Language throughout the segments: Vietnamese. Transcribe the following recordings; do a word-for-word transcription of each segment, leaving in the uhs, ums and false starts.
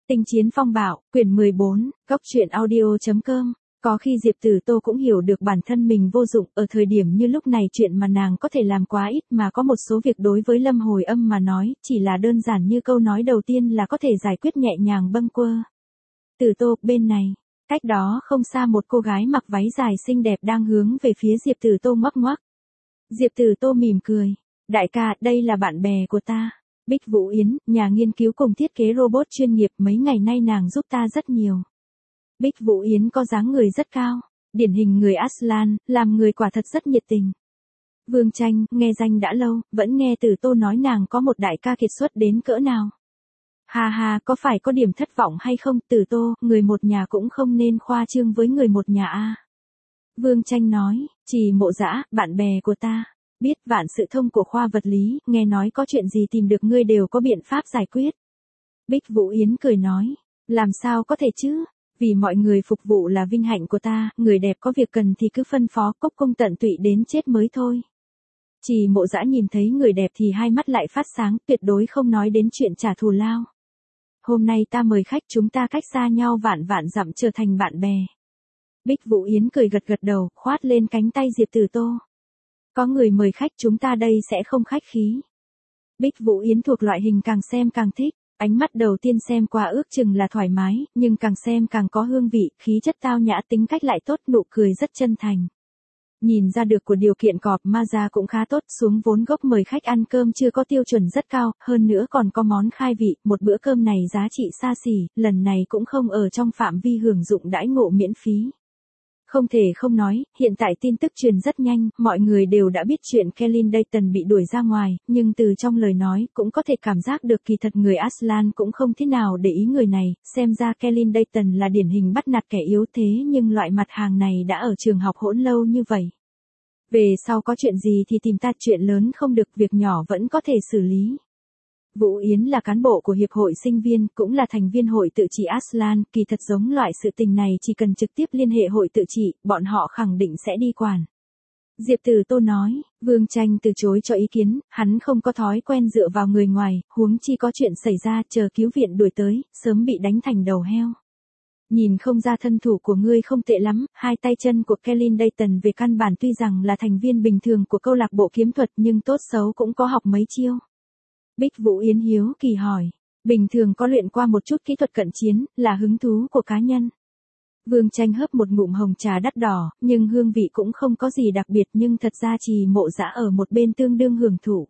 Tinh chiến phong bạo, quyển mười bốn, góc truyện audio.com. Có khi Diệp Tử Tô cũng hiểu được bản thân mình vô dụng, ở thời điểm như lúc này chuyện mà nàng có thể làm quá ít, mà có một số việc đối với Lâm Hồi Âm mà nói, chỉ là đơn giản như câu nói đầu tiên là có thể giải quyết nhẹ nhàng bâng quơ. Tử Tô, bên này, cách đó không xa một cô gái mặc váy dài xinh đẹp đang hướng về phía Diệp Tử Tô ngoắc ngoắc. Diệp Tử Tô mỉm cười, đại ca, đây là bạn bè của ta. Bích Vũ Yến, nhà nghiên cứu cùng thiết kế robot chuyên nghiệp, mấy ngày nay nàng giúp ta rất nhiều. Bích Vũ Yến có dáng người rất cao, điển hình người Aslan, làm người quả thật rất nhiệt tình. Vương Tranh, nghe danh đã lâu, vẫn nghe Tử Tô nói nàng có một đại ca kiệt xuất đến cỡ nào. Ha ha, có phải có điểm thất vọng hay không, Tử Tô, người một nhà cũng không nên khoa trương với người một nhà a. Vương Tranh nói, Trì Mộ Dã, bạn bè của ta. Biết vạn sự thông của khoa vật lý, nghe nói có chuyện gì tìm được ngươi đều có biện pháp giải quyết. Bích Vũ Yến cười nói, làm sao có thể chứ, vì mọi người phục vụ là vinh hạnh của ta, người đẹp có việc cần thì cứ phân phó, cốc cung tận tụy đến chết mới thôi. Trì Mộ Dã nhìn thấy người đẹp thì hai mắt lại phát sáng, tuyệt đối không nói đến chuyện trả thù lao. Hôm nay ta mời khách, chúng ta cách xa nhau vạn vạn dặm trở thành bạn bè. Bích Vũ Yến cười gật gật đầu, khoát lên cánh tay Diệp Tử Tô. Có người mời khách, chúng ta đây sẽ không khách khí. Bích Vũ Yến thuộc loại hình càng xem càng thích, ánh mắt đầu tiên xem qua ước chừng là thoải mái, nhưng càng xem càng có hương vị, khí chất tao nhã, tính cách lại tốt, nụ cười rất chân thành. Nhìn ra được của điều kiện cọp ma ra cũng khá tốt, xuống vốn gốc mời khách ăn cơm chưa có tiêu chuẩn rất cao, hơn nữa còn có món khai vị, một bữa cơm này giá trị xa xỉ, lần này cũng không ở trong phạm vi hưởng dụng đãi ngộ miễn phí. Không thể không nói, hiện tại tin tức truyền rất nhanh, mọi người đều đã biết chuyện Kelvin Dayton bị đuổi ra ngoài, nhưng từ trong lời nói cũng có thể cảm giác được kỳ thật người Aslan cũng không thế nào để ý người này, xem ra Kelvin Dayton là điển hình bắt nạt kẻ yếu thế nhưng loại mặt hàng này đã ở trường học hỗn lâu như vậy. Về sau có chuyện gì thì tìm ta, chuyện lớn không được, việc nhỏ vẫn có thể xử lý. Vũ Yến là cán bộ của Hiệp hội Sinh viên, cũng là thành viên hội tự trị Aslan, kỳ thật giống loại sự tình này chỉ cần trực tiếp liên hệ hội tự trị, bọn họ khẳng định sẽ đi quản. Diệp Tử Tô nói, Vương Tranh từ chối cho ý kiến, hắn không có thói quen dựa vào người ngoài, huống chi có chuyện xảy ra, chờ cứu viện đuổi tới, sớm bị đánh thành đầu heo. Nhìn không ra thân thủ của ngươi không tệ lắm, hai tay chân của Kelvin Dayton về căn bản tuy rằng là thành viên bình thường của câu lạc bộ kiếm thuật nhưng tốt xấu cũng có học mấy chiêu. Bích Vũ Yến hiếu kỳ hỏi, bình thường có luyện qua một chút kỹ thuật cận chiến, là hứng thú của cá nhân. Vương Tranh hớp một ngụm hồng trà đắt đỏ, nhưng hương vị cũng không có gì đặc biệt, nhưng thật ra Trì Mộ Dã ở một bên tương đương hưởng thụ.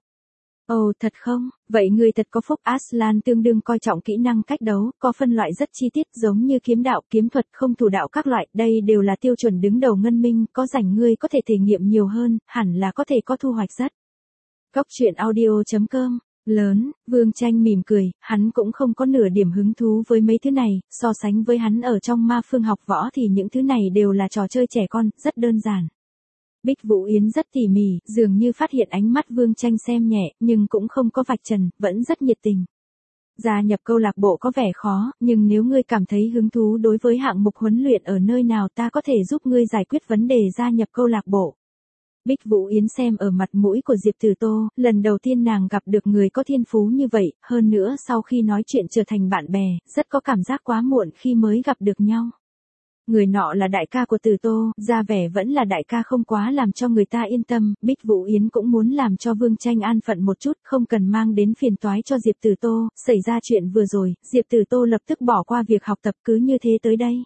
Ồ, thật không? Vậy người thật có phúc. Aslan tương đương coi trọng kỹ năng cách đấu, có phân loại rất chi tiết giống như kiếm đạo, kiếm thuật, không thủ đạo các loại, đây đều là tiêu chuẩn đứng đầu ngân minh, có rảnh ngươi có thể thể nghiệm nhiều hơn, hẳn là có thể có thu hoạch rất. Góc truyện audio.com. Lớn, Vương Tranh mỉm cười, hắn cũng không có nửa điểm hứng thú với mấy thứ này, so sánh với hắn ở trong ma phương học võ thì những thứ này đều là trò chơi trẻ con, rất đơn giản. Bích Vũ Yến rất tỉ mỉ, dường như phát hiện ánh mắt Vương Tranh xem nhẹ, nhưng cũng không có vạch trần, vẫn rất nhiệt tình. Gia nhập câu lạc bộ có vẻ khó, nhưng nếu ngươi cảm thấy hứng thú đối với hạng mục huấn luyện ở nơi nào ta có thể giúp ngươi giải quyết vấn đề gia nhập câu lạc bộ. Bích Vũ Yến xem ở mặt mũi của Diệp Tử Tô, lần đầu tiên nàng gặp được người có thiên phú như vậy, hơn nữa sau khi nói chuyện trở thành bạn bè, rất có cảm giác quá muộn khi mới gặp được nhau. Người nọ là đại ca của Tử Tô, ra vẻ vẫn là đại ca không quá làm cho người ta yên tâm, Bích Vũ Yến cũng muốn làm cho Vương Tranh an phận một chút, không cần mang đến phiền toái cho Diệp Tử Tô, xảy ra chuyện vừa rồi, Diệp Tử Tô lập tức bỏ qua việc học tập cứ như thế tới đây.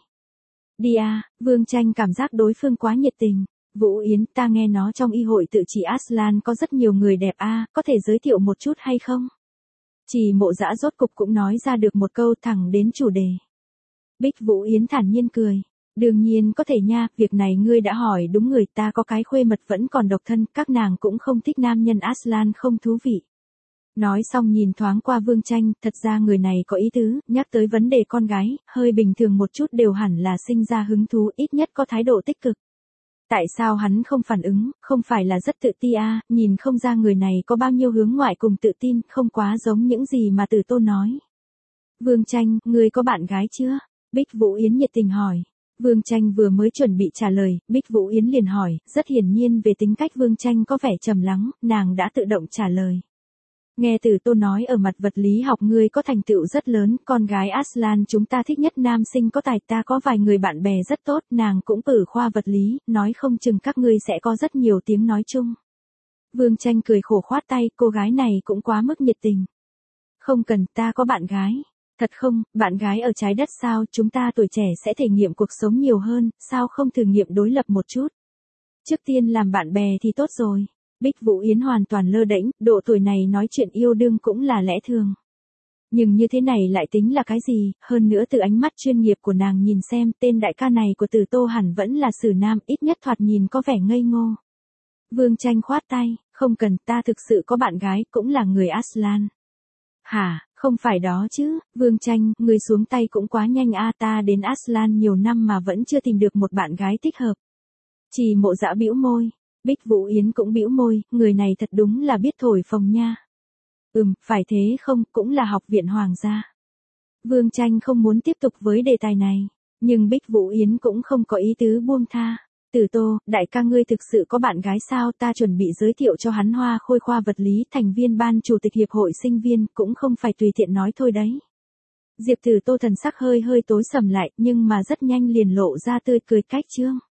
Đi à, Vương Tranh cảm giác đối phương quá nhiệt tình. Vũ Yến, ta nghe nói trong y hội tự trị Aslan có rất nhiều người đẹp a, à, có thể giới thiệu một chút hay không? Trì Mộ Dã rốt cục cũng nói ra được một câu thẳng đến chủ đề. Bích Vũ Yến thản nhiên cười. Đương nhiên có thể nha, việc này ngươi đã hỏi đúng người, ta có cái khuê mật vẫn còn độc thân, các nàng cũng không thích nam nhân Aslan không thú vị. Nói xong nhìn thoáng qua Vương Tranh, thật ra người này có ý tứ, nhắc tới vấn đề con gái, hơi bình thường một chút đều hẳn là sinh ra hứng thú, ít nhất có thái độ tích cực. Tại sao hắn không phản ứng, không phải là rất tự ti à, nhìn không ra người này có bao nhiêu hướng ngoại cùng tự tin, không quá giống những gì mà Tử Tô nói. Vương Tranh, ngươi có bạn gái chưa? Bích Vũ Yến nhiệt tình hỏi. Vương Tranh vừa mới chuẩn bị trả lời, Bích Vũ Yến liền hỏi, rất hiển nhiên về tính cách Vương Tranh có vẻ trầm lắng, nàng đã tự động trả lời. Nghe Tử Tô nói ở mặt vật lý học ngươi có thành tựu rất lớn, con gái Aslan chúng ta thích nhất nam sinh có tài, ta có vài người bạn bè rất tốt, nàng cũng ở khoa vật lý, nói không chừng các ngươi sẽ có rất nhiều tiếng nói chung. Vương Tranh cười khổ khoát tay, cô gái này cũng quá mức nhiệt tình. Không cần, ta có bạn gái. Thật không, bạn gái ở trái đất sao, chúng ta tuổi trẻ sẽ thể nghiệm cuộc sống nhiều hơn, sao không thử nghiệm đối lập một chút. Trước tiên làm bạn bè thì tốt rồi. Bích Vũ Yến hoàn toàn lơ đễnh, độ tuổi này nói chuyện yêu đương cũng là lẽ thường. Nhưng như thế này lại tính là cái gì, hơn nữa từ ánh mắt chuyên nghiệp của nàng nhìn xem, tên đại ca này của Tử Tô hẳn vẫn là Sử Nam, ít nhất thoạt nhìn có vẻ ngây ngô. Vương Tranh khoát tay, không cần, ta thực sự có bạn gái, cũng là người Aslan. Hả, không phải đó chứ, Vương Tranh, người xuống tay cũng quá nhanh a, ta đến Aslan nhiều năm mà vẫn chưa tìm được một bạn gái thích hợp. Chỉ Mộ Dã bĩu môi, Bích Vũ Yến cũng bĩu môi, người này thật đúng là biết thổi phồng nha. Ừm, phải thế không, cũng là học viện hoàng gia. Vương Tranh không muốn tiếp tục với đề tài này, nhưng Bích Vũ Yến cũng không có ý tứ buông tha. Tử Tô, đại ca ngươi thực sự có bạn gái sao, ta chuẩn bị giới thiệu cho hắn Hoa Khôi khoa vật lý, thành viên ban chủ tịch hiệp hội sinh viên, cũng không phải tùy tiện nói thôi đấy. Diệp Tử Tô thần sắc hơi hơi tối sầm lại, nhưng mà rất nhanh liền lộ ra tươi cười cách trương.